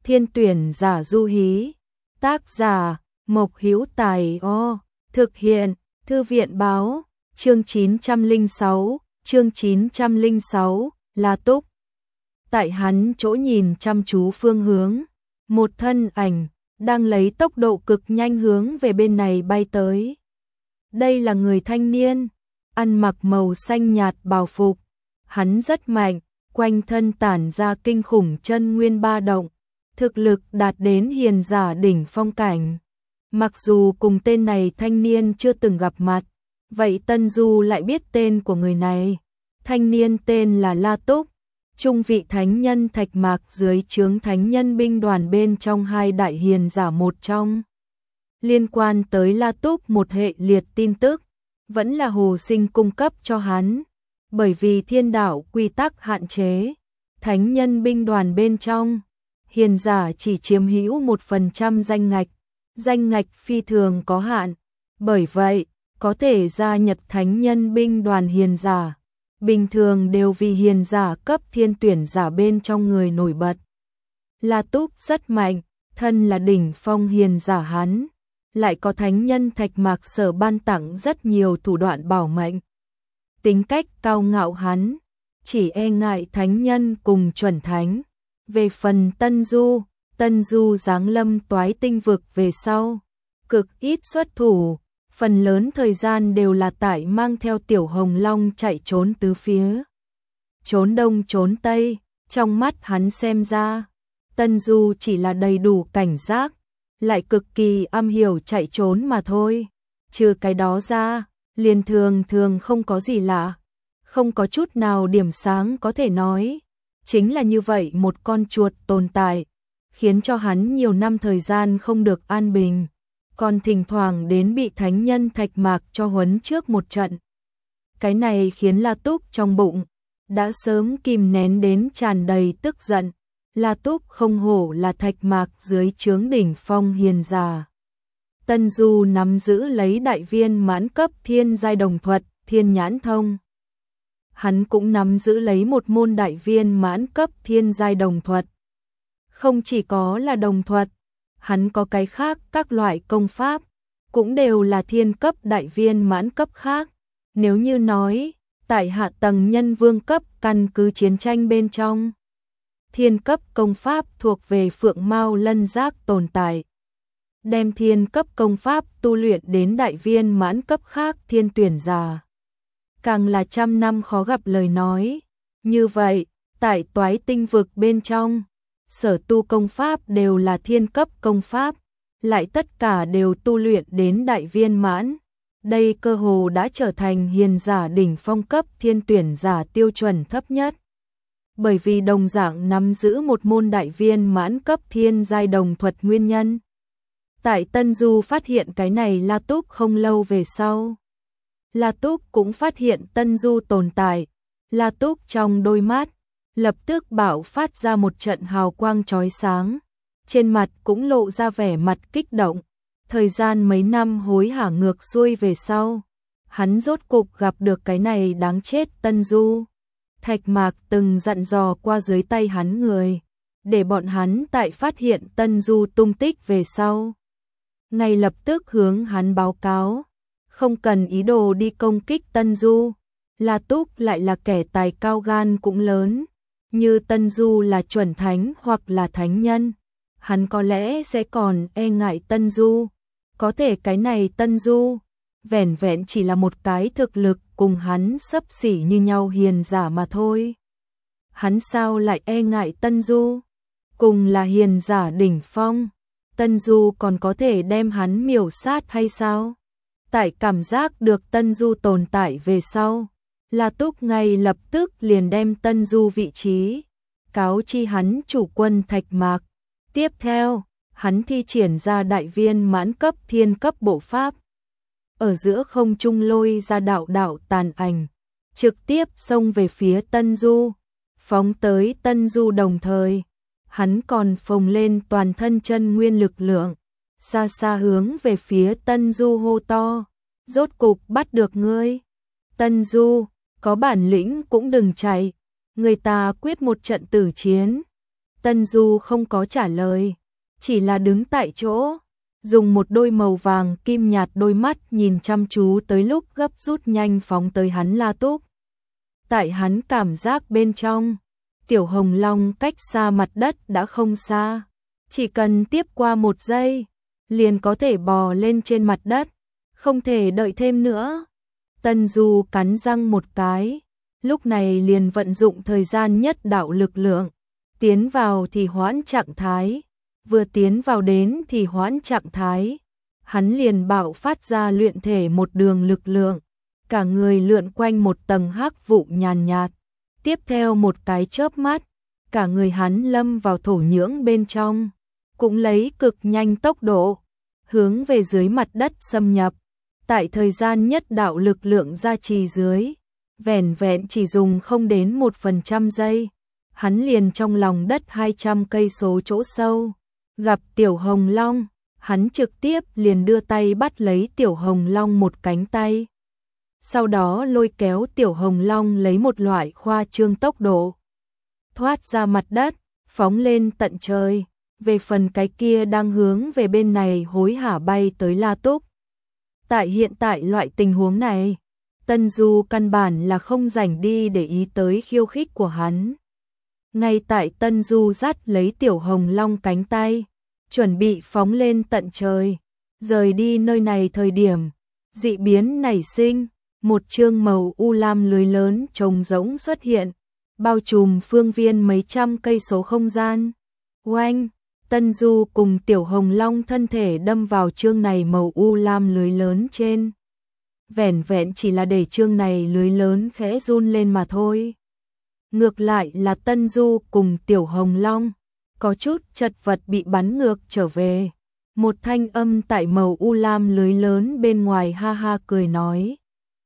Thiên tuyển giả du hí. Tác giả Mộc Hữu Tài. Thực hiện Thư viện báo. Chương 906, chương 906, La Túc. Tại hắn chỗ nhìn chăm chú phương hướng, một thân ảnh đang lấy tốc độ cực nhanh hướng về bên này bay tới. Đây là người thanh niên, ăn mặc màu xanh nhạt bào phục, hắn rất mạnh, quanh thân tản ra kinh khủng chân nguyên ba động, thực lực đạt đến hiền giả đỉnh phong cảnh. Mặc dù cùng tên này thanh niên chưa từng gặp mặt, vậy Tân Du lại biết tên của người này. Thanh niên tên là La Túc, trung vị thánh nhân Thạch Mạc dưới trướng thánh nhân binh đoàn bên trong hai đại hiền giả một trong. Liên quan tới La Túc một hệ liệt tin tức, vẫn là Hồ Sinh cung cấp cho hắn, bởi vì thiên đạo quy tắc hạn chế, thánh nhân binh đoàn bên trong, hiền giả chỉ chiếm hữu 1% danh ngạch phi thường có hạn, bởi vậy, có thể gia nhập thánh nhân binh đoàn hiền giả, bình thường đều vì hiền giả cấp thiên tuyển giả bên trong người nổi bật. La Túc rất mạnh, thân là đỉnh phong hiền giả hắn, lại có thánh nhân Thạch Mạc sở ban tặng rất nhiều thủ đoạn bảo mệnh. Tính cách cao ngạo hắn, chỉ e ngại thánh nhân cùng chuẩn thánh. Về phần Tân Du giáng lâm Toái Tinh vực về sau, cực ít xuất thủ, phần lớn thời gian đều là tại mang theo Tiểu Hồng Long chạy trốn tứ phía. Trốn đông trốn tây, trong mắt hắn xem ra, Tân Du chỉ là đầy đủ cảnh giác, lại cực kỳ am hiểu chạy trốn mà thôi. Trừ cái đó ra, liền thường không có gì lạ, không có chút nào điểm sáng có thể nói. Chính là như vậy một con chuột tồn tại, khiến cho hắn nhiều năm thời gian không được an bình, còn thỉnh thoảng đến bị thánh nhân Thạch Mạc cho huấn trước một trận. Cái này khiến La Túc trong bụng đã sớm kìm nén đến tràn đầy tức giận. La Túc không hổ là Thạch Mạc dưới trướng đỉnh phong hiền giả. Tân Du nắm giữ lấy đại viên mãn cấp thiên giai đồng thuật, Thiên Nhãn Thông. Hắn cũng nắm giữ lấy một môn đại viên mãn cấp thiên giai đồng thuật. Không chỉ có là đồng thuật, hắn có cái khác các loại công pháp, cũng đều là thiên cấp đại viên mãn cấp khác. Nếu như nói, tại hạ tầng nhân vương cấp căn cứ chiến tranh bên trong, thiên cấp công pháp thuộc về Phượng Mao Lân Giác tồn tại. Đem thiên cấp công pháp tu luyện đến đại viên mãn cấp khác thiên tuyển giả, càng là trăm năm khó gặp lời nói. Như vậy, tại Toái Tinh vực bên trong, sở tu công pháp đều là thiên cấp công pháp, lại tất cả đều tu luyện đến đại viên mãn. Đây cơ hồ đã trở thành hiền giả đỉnh phong cấp thiên tuyển giả tiêu chuẩn thấp nhất. Bởi vì đồng dạng nắm giữ một môn đại viên mãn cấp thiên giai đồng thuật nguyên nhân. Tại Tân Du phát hiện cái này La Túc không lâu về sau, La Túc cũng phát hiện Tân Du tồn tại. La Túc trong đôi mắt lập tức bạo phát ra một trận hào quang chói sáng, trên mặt cũng lộ ra vẻ mặt kích động. Thời gian mấy năm hối hả ngược xuôi về sau, hắn rốt cục gặp được cái này đáng chết Tân Du. Thạch Mạc từng dặn dò qua dưới tay hắn người, để bọn hắn tại phát hiện Tân Du tung tích về sau, ngay lập tức hướng hắn báo cáo, không cần ý đồ đi công kích Tân Du. La Túc lại là kẻ tài cao gan cũng lớn, như Tân Du là chuẩn thánh hoặc là thánh nhân, hắn có lẽ sẽ còn e ngại Tân Du. Có thể cái này Tân Du, vẻn vẹn chỉ là một cái thực lực cùng hắn xấp xỉ như nhau hiền giả mà thôi. Hắn sao lại e ngại Tân Du? Cùng là hiền giả đỉnh phong, Tân Du còn có thể đem hắn miểu sát hay sao? Tại cảm giác được Tân Du tồn tại về sau, La Túc ngay lập tức liền đem Tân Du vị trí cáo chi hắn chủ quân Thạch Mạc. Tiếp theo, hắn thi triển ra đại viên mãn cấp thiên cấp bộ pháp, ở giữa không trung lôi ra đạo tàn ảnh, trực tiếp xông về phía Tân Du, phóng tới Tân Du. Đồng thời, hắn còn phồng lên toàn thân chân nguyên lực lượng, xa xa hướng về phía Tân Du hô to, rốt cục bắt được ngươi. Tân Du, có bản lĩnh cũng đừng chạy, người ta quyết một trận tử chiến. Tân Du không có trả lời, chỉ là đứng tại chỗ, dùng một đôi màu vàng kim nhạt đôi mắt nhìn chăm chú tới lúc gấp rút nhanh phóng tới hắn La Túc. Tại hắn cảm giác bên trong, Tiểu Hồng Long cách xa mặt đất đã không xa, chỉ cần tiếp qua 1 giây, liền có thể bò lên trên mặt đất, không thể đợi thêm nữa. Tân Du cắn răng một cái, lúc này liền vận dụng thời gian nhất đạo lực lượng, tiến vào thì hoãn trạng thái, vừa tiến vào đến thì hoãn trạng thái, hắn liền bạo phát ra luyện thể một đường lực lượng, cả người lượn quanh một tầng hắc vụ nhàn nhạt, tiếp theo một cái chớp mắt, cả người hắn lâm vào thổ nhưỡng bên trong, cũng lấy cực nhanh tốc độ, hướng về dưới mặt đất xâm nhập, tại thời gian nhất đạo lực lượng gia trì dưới, vẻn vẹn chỉ dùng không đến 1% giây, hắn liền trong lòng đất 200 cây số chỗ sâu, gặp Tiểu Hồng Long, hắn trực tiếp liền đưa tay bắt lấy Tiểu Hồng Long một cánh tay. Sau đó lôi kéo Tiểu Hồng Long lấy một loại khoa trương tốc độ, thoát ra mặt đất, phóng lên tận trời, về phần cái kia đang hướng về bên này hối hả bay tới La Túc. Tại hiện tại loại tình huống này, Tân Du căn bản là không rảnh đi để ý tới khiêu khích của hắn. Ngay tại Tân Du dắt lấy Tiểu Hồng Long cánh tay, chuẩn bị phóng lên tận trời, rời đi nơi này thời điểm, dị biến nảy sinh, một chương màu u lam lưới lớn trông rỗng xuất hiện, bao trùm phương viên mấy trăm cây số không gian. Oanh, Tân Du cùng Tiểu Hồng Long thân thể đâm vào chương này màu u lam lưới lớn trên. Vẻn vẹn chỉ là để chương này lưới lớn khẽ run lên mà thôi. Ngược lại là Tân Du cùng Tiểu Hồng Long, có chút chật vật bị bắn ngược trở về. Một thanh âm tại màu u lam lưới lớn bên ngoài ha ha cười nói.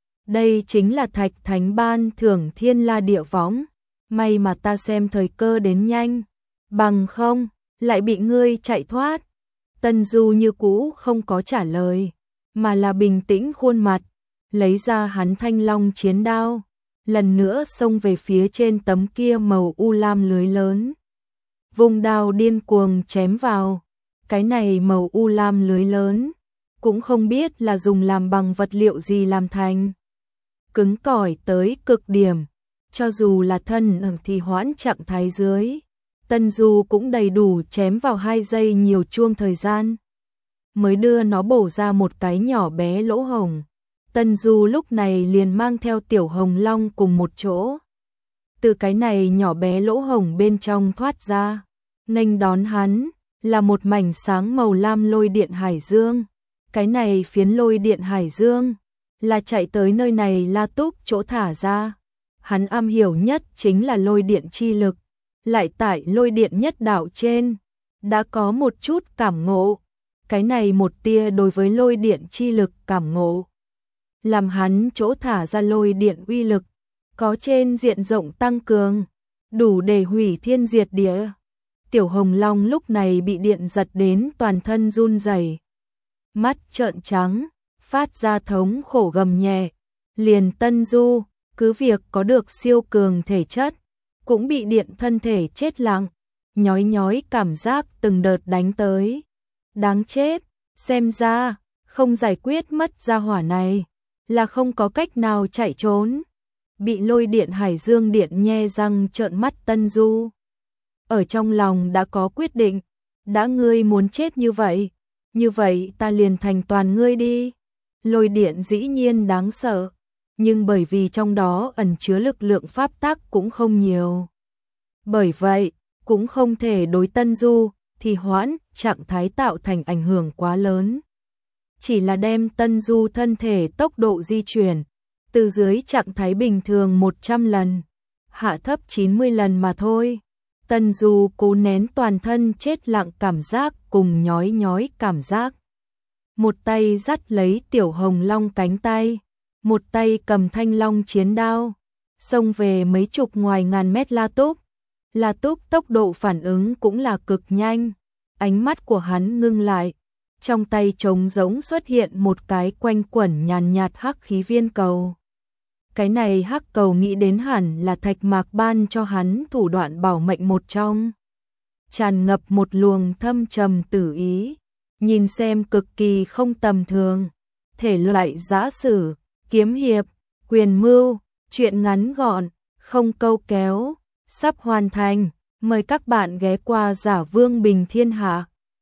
Đây chính là Thạch Thánh ban thưởng Thiên La Địa Võng, may mà ta xem thời cơ đến nhanh, bằng không, lại bị ngươi chạy thoát. Tân Du như cũ không có trả lời, mà là bình tĩnh khuôn mặt, lấy ra hắn thanh long chiến đao, lần nữa xông về phía trên tấm kia màu u lam lưới lớn. Vùng đao điên cuồng chém vào, cái này màu u lam lưới lớn, cũng không biết là dùng làm bằng vật liệu gì làm thành. Cứng cỏi tới cực điểm, cho dù là thân thì hoãn trạng thái dưới, Tân Du cũng đầy đủ chém vào 2 giây nhiều chuông thời gian, mới đưa nó bổ ra một cái nhỏ bé lỗ hổng. Tân Du lúc này liền mang theo Tiểu Hồng Long cùng một chỗ, từ cái này nhỏ bé lỗ hổng bên trong thoát ra, nghênh đón hắn là một mảnh sáng màu lam lôi điện hải dương. Cái này phiến lôi điện hải dương là chạy tới nơi này La Túc chỗ thả ra. Hắn am hiểu nhất chính là lôi điện chi lực, lại tại lôi điện nhất đạo trên đã có một chút cảm ngộ. Cái này một tia đối với lôi điện chi lực cảm ngộ, làm hắn chỗ thả ra lôi điện uy lực có trên diện rộng tăng cường, đủ để hủy thiên diệt địa. Tiểu Hồng Long lúc này bị điện giật đến toàn thân run rẩy, mắt trợn trắng, phát ra thống khổ gầm nhẹ. Liền Tân Du, cứ việc có được siêu cường thể chất, cũng bị điện thân thể chết lặng, nhói nhói cảm giác từng đợt đánh tới. Đáng chết, xem ra, không giải quyết mất gia hỏa này, là không có cách nào chạy trốn. Bị lôi điện hải dương điện nhe răng trợn mắt Tân Du, ở trong lòng đã có quyết định, đã ngươi muốn chết như vậy ta liền thành toàn ngươi đi. Lôi điện dĩ nhiên đáng sợ, nhưng bởi vì trong đó ẩn chứa lực lượng pháp tắc cũng không nhiều. Bởi vậy, cũng không thể đối Tân Du thì hoãn trạng thái tạo thành ảnh hưởng quá lớn. Chỉ là đem Tân Du thân thể tốc độ di chuyển từ dưới trạng thái bình thường 100 lần, hạ thấp 90 lần mà thôi. Tân Du cố nén toàn thân chết lặng cảm giác cùng nhói nhói cảm giác. Một tay dắt lấy Tiểu Hồng Long cánh tay, một tay cầm thanh long chiến đao, xông về mấy chục ngoài ngàn mét La Túc. La Túc tốc độ phản ứng cũng là cực nhanh, ánh mắt của hắn ngưng lại, trong tay trống rỗng xuất hiện một cái quanh quẩn nhàn nhạt hắc khí viên cầu. Cái này hắc cầu nghĩ đến hẳn là Thạch Mạc ban cho hắn thủ đoạn bảo mệnh một trong. tràn ngập một luồng thâm trầm tử ý, nhìn xem cực kỳ không tầm thường. Thể loại giã sử, kiếm hiệp, quyền mưu, truyện ngắn gọn, không câu kéo, sắp hoàn thành. Mời các bạn ghé qua Giả Vương Bình Thiên Hạ.